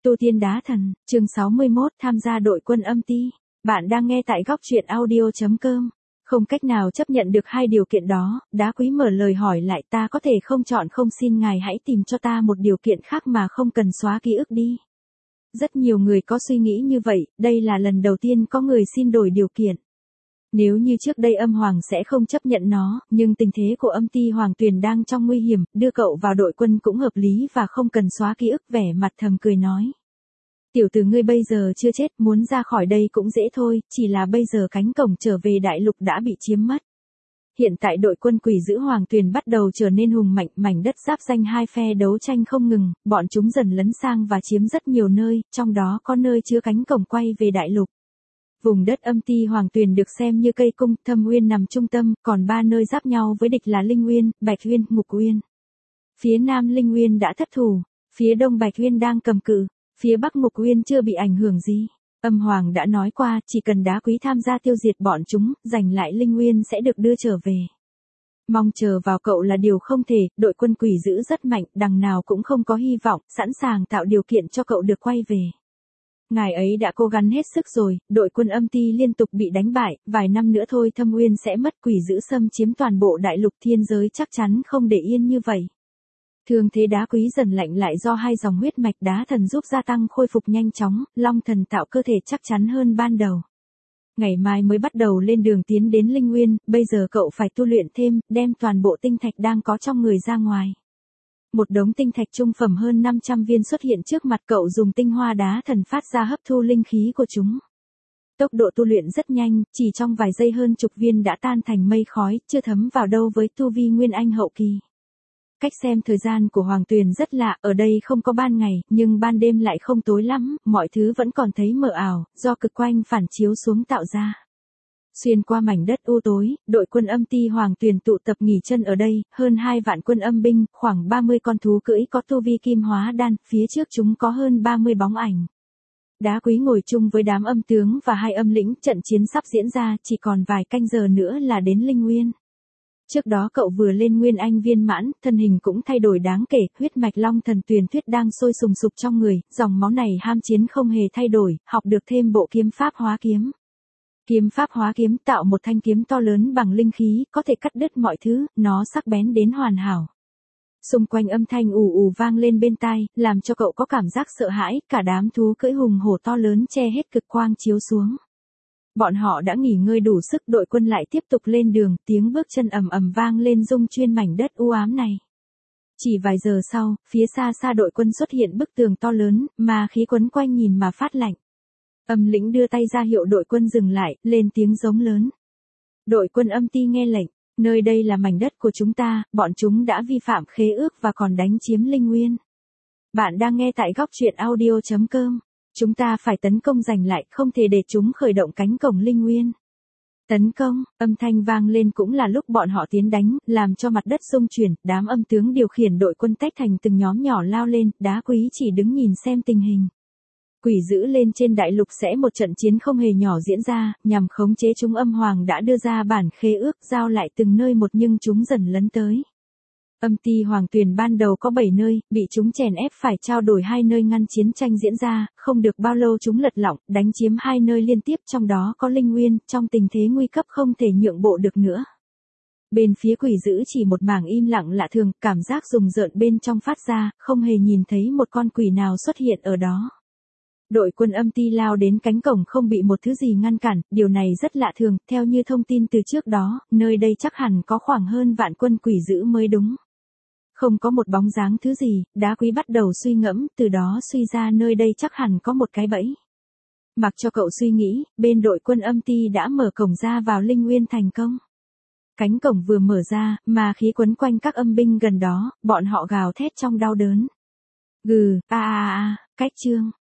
Tu Tiên Đá Thần, chương 61, tham gia đội quân âm ti. Bạn đang nghe tại góc truyện audio.com. Không cách nào chấp nhận được hai điều kiện đó, Đá Quý mở lời hỏi lại, ta có thể không chọn không, xin ngài hãy tìm cho ta một điều kiện khác mà không cần xóa ký ức đi. Rất nhiều người có suy nghĩ như vậy, đây là lần đầu tiên có người xin đổi điều kiện. Nếu như trước đây âm hoàng sẽ không chấp nhận nó, nhưng tình thế của âm ti Hoàng Tuyền đang trong nguy hiểm, đưa cậu vào đội quân cũng hợp lý và không cần xóa ký ức, vẻ mặt thầm cười nói. Tiểu tử ngươi bây giờ chưa chết, muốn ra khỏi đây cũng dễ thôi, chỉ là bây giờ cánh cổng trở về đại lục đã bị chiếm mất. Hiện tại đội quân Quỷ Dữ Hoàng Tuyền bắt đầu trở nên hùng mạnh, mảnh đất giáp danh hai phe đấu tranh không ngừng, bọn chúng dần lấn sang và chiếm rất nhiều nơi, trong đó có nơi chứa cánh cổng quay về đại lục. Vùng đất âm ti Hoàng Tuyền được xem như cây cung, Thâm Uyên nằm trung tâm, còn ba nơi giáp nhau với địch là Linh Uyên, Bạch Uyên, Ngục Uyên. Phía nam Linh Uyên đã thất thủ, phía đông Bạch Uyên đang cầm cự, phía bắc Ngục Uyên chưa bị ảnh hưởng gì. Âm hoàng đã nói qua, chỉ cần Đá Quý tham gia tiêu diệt bọn chúng, giành lại Linh Uyên sẽ được đưa trở về. Mong chờ vào cậu là điều không thể, đội quân Quỷ Dữ rất mạnh, đằng nào cũng không có hy vọng, sẵn sàng tạo điều kiện cho cậu được quay về. Ngài ấy đã cố gắng hết sức rồi, đội quân âm ti liên tục bị đánh bại, vài năm nữa thôi Thâm Uyên sẽ mất, Quỷ Dữ xâm chiếm toàn bộ đại lục, thiên giới chắc chắn không để yên như vậy. Thương thế Đá Quý dần lạnh lại do hai dòng huyết mạch Đá Thần giúp gia tăng khôi phục nhanh chóng, Long Thần tạo cơ thể chắc chắn hơn ban đầu. Ngày mai mới bắt đầu lên đường tiến đến Linh Uyên, bây giờ cậu phải tu luyện thêm, đem toàn bộ tinh thạch đang có trong người ra ngoài. Một đống tinh thạch trung phẩm hơn 500 viên xuất hiện trước mặt cậu, dùng tinh hoa Đá Thần phát ra hấp thu linh khí của chúng. Tốc độ tu luyện rất nhanh, chỉ trong vài giây hơn chục viên đã tan thành mây khói, chưa thấm vào đâu với tu vi Nguyên Anh hậu kỳ. Cách xem thời gian của Hoàng Tuyền rất lạ, ở đây không có ban ngày, nhưng ban đêm lại không tối lắm, mọi thứ vẫn còn thấy mờ ảo, do cực quang phản chiếu xuống tạo ra. Xuyên qua mảnh đất u tối, đội quân âm ti Hoàng Tuyền tụ tập nghỉ chân ở đây, hơn 2 vạn quân âm binh, khoảng 30 con thú cưỡi có tu vi kim hóa đan, phía trước chúng có hơn 30 bóng ảnh. Đá Quý ngồi chung với đám âm tướng và hai âm lĩnh, trận chiến sắp diễn ra, chỉ còn vài canh giờ nữa là đến Linh Uyên. Trước đó cậu vừa lên Nguyên Anh viên mãn, thân hình cũng thay đổi đáng kể, huyết mạch Long Thần Tuyền Thuyết đang sôi sùng sục trong người, dòng máu này ham chiến không hề thay đổi, học được thêm bộ kiếm pháp hóa kiếm. Kiếm pháp hóa kiếm tạo một thanh kiếm to lớn bằng linh khí, có thể cắt đứt mọi thứ, nó sắc bén đến hoàn hảo. Xung quanh âm thanh ù ù vang lên bên tai, làm cho cậu có cảm giác sợ hãi, cả đám thú cưỡi hùng hổ to lớn che hết cực quang chiếu xuống. Bọn họ đã nghỉ ngơi đủ sức, đội quân lại tiếp tục lên đường, tiếng bước chân ầm ầm vang lên rung chuyên mảnh đất u ám này. Chỉ vài giờ sau, phía xa xa đội quân xuất hiện bức tường to lớn, mà khí quấn quanh nhìn mà phát lạnh. Âm lĩnh đưa tay ra hiệu đội quân dừng lại, lên tiếng giống lớn. Đội quân âm ti nghe lệnh, nơi đây là mảnh đất của chúng ta, bọn chúng đã vi phạm khế ước và còn đánh chiếm Linh Uyên. Bạn đang nghe tại góc truyện audio.com. Chúng ta phải tấn công giành lại, không thể để chúng khởi động cánh cổng Linh Uyên. Tấn công, âm thanh vang lên cũng là lúc bọn họ tiến đánh, làm cho mặt đất xung chuyển, đám âm tướng điều khiển đội quân tách thành từng nhóm nhỏ lao lên, Đá Quý chỉ đứng nhìn xem tình hình. Quỷ Dữ lên trên đại lục sẽ một trận chiến không hề nhỏ diễn ra, nhằm khống chế chúng. Âm hoàng đã đưa ra bản khế ước giao lại từng nơi một, nhưng chúng dần lấn tới. Âm ti Hoàng Tuyền ban đầu có 7 nơi, bị chúng chèn ép phải trao đổi 2 nơi ngăn chiến tranh diễn ra, không được bao lâu chúng lật lọng, đánh chiếm 2 nơi liên tiếp, trong đó có Linh Uyên, trong tình thế nguy cấp không thể nhượng bộ được nữa. Bên phía Quỷ Dữ chỉ một mảng im lặng lạ thường, cảm giác rùng rợn bên trong phát ra, không hề nhìn thấy một con quỷ nào xuất hiện ở đó. Đội quân âm ti lao đến cánh cổng không bị một thứ gì ngăn cản, điều này rất lạ thường, theo như thông tin từ trước đó, nơi đây chắc hẳn có khoảng hơn vạn quân Quỷ Dữ mới đúng. Không có một bóng dáng thứ gì, Đá Quý bắt đầu suy ngẫm, từ đó suy ra nơi đây chắc hẳn có một cái bẫy. Mặc cho cậu suy nghĩ, bên đội quân âm ti đã mở cổng ra vào Linh Uyên thành công. Cánh cổng vừa mở ra, mà khí quấn quanh các âm binh gần đó, bọn họ gào thét trong đau đớn. Cách chương.